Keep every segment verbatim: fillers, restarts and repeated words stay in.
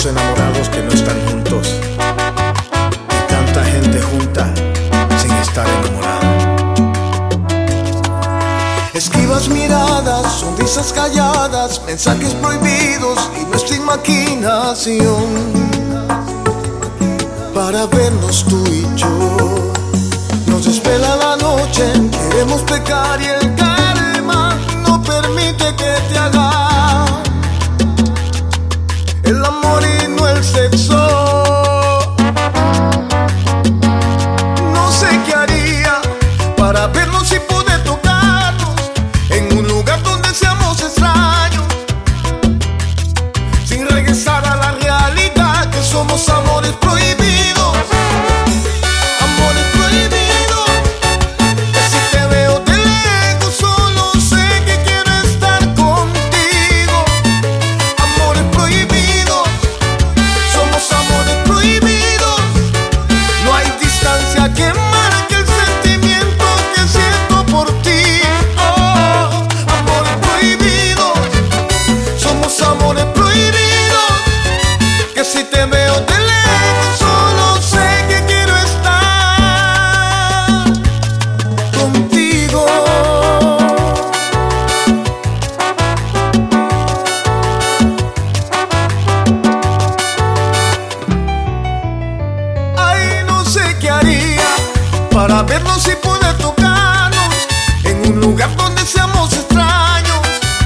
tantos enamorados que no están juntos y tanta gente junta sin estar enamorada. Esquivas miradas, sonrisas calladas, mensajes prohibidos y nuestra imaginación para vernos tú y yo. Nos desvela la noche, queremos pecar y el karma no permite que te haga el amor y no el sexo. No sé qué haría para vernos y poder tocarnos en un lugar donde seamos extraños, sin regresar a la realidad que somos amores prohibidos. Amores prohibidos, que si te veo de lejos solo sé que quiero estar contigo. Amores prohibidos, somos amores prohibidos. No hay distancia que marque el sentimiento que siento por ti. Oh, amores prohibidos, somos amores prohibidos, que si te veo de lejos solo sé que quiero estar contigo. Ay, no sé qué haría para vernos y poder tocarnos en un lugar donde seamos extraños,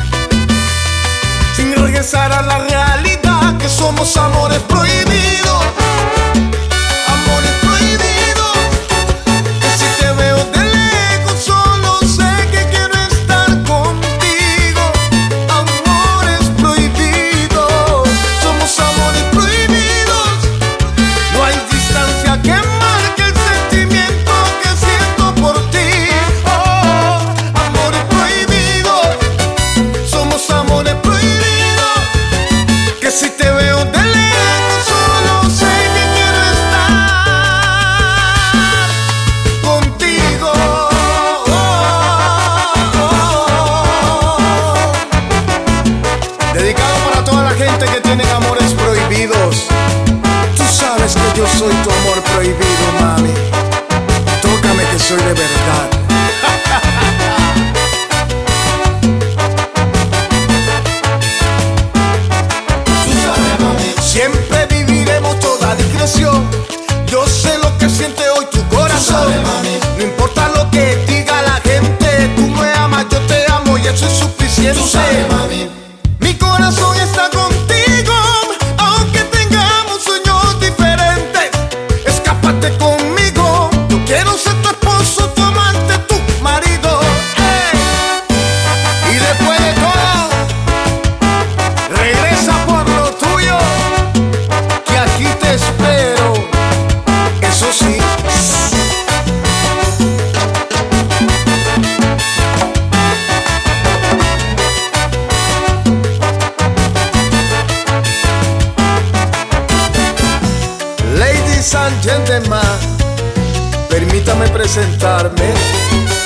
sin regresar a la realidad que somos amores prohibidos. Amores prohibidos, que si te veo de lejos solo sé que quiero estar contigo. Amores prohibidos, somos amores prohibidos. No hay distancia que marque el sentimiento que siento por ti. Oh, amores prohibidos, somos amores prohibidos, que si te veo de lejos solo sé que quiero estar contigo. Dedicado para toda la gente que tiene amores prohibidos. Tú sabes que yo soy tu amor prohibido, mami. Tócame que soy de verdad. Siempre viviremos toda discreción. Yo sé lo que siente hoy tu corazón. No importa lo que diga la gente, tú me amas, yo te amo y eso es suficiente. Mi corazón está contigo, aunque tengamos sueños diferentes. Escápate conmigo, yo quiero ser tu esposo, tu amante, tu marido. ¡Ey! Y después de todo, regresa por lo tuyo, que aquí te espero. Eso sí. Ladies and gentlemen, permítame presentarme.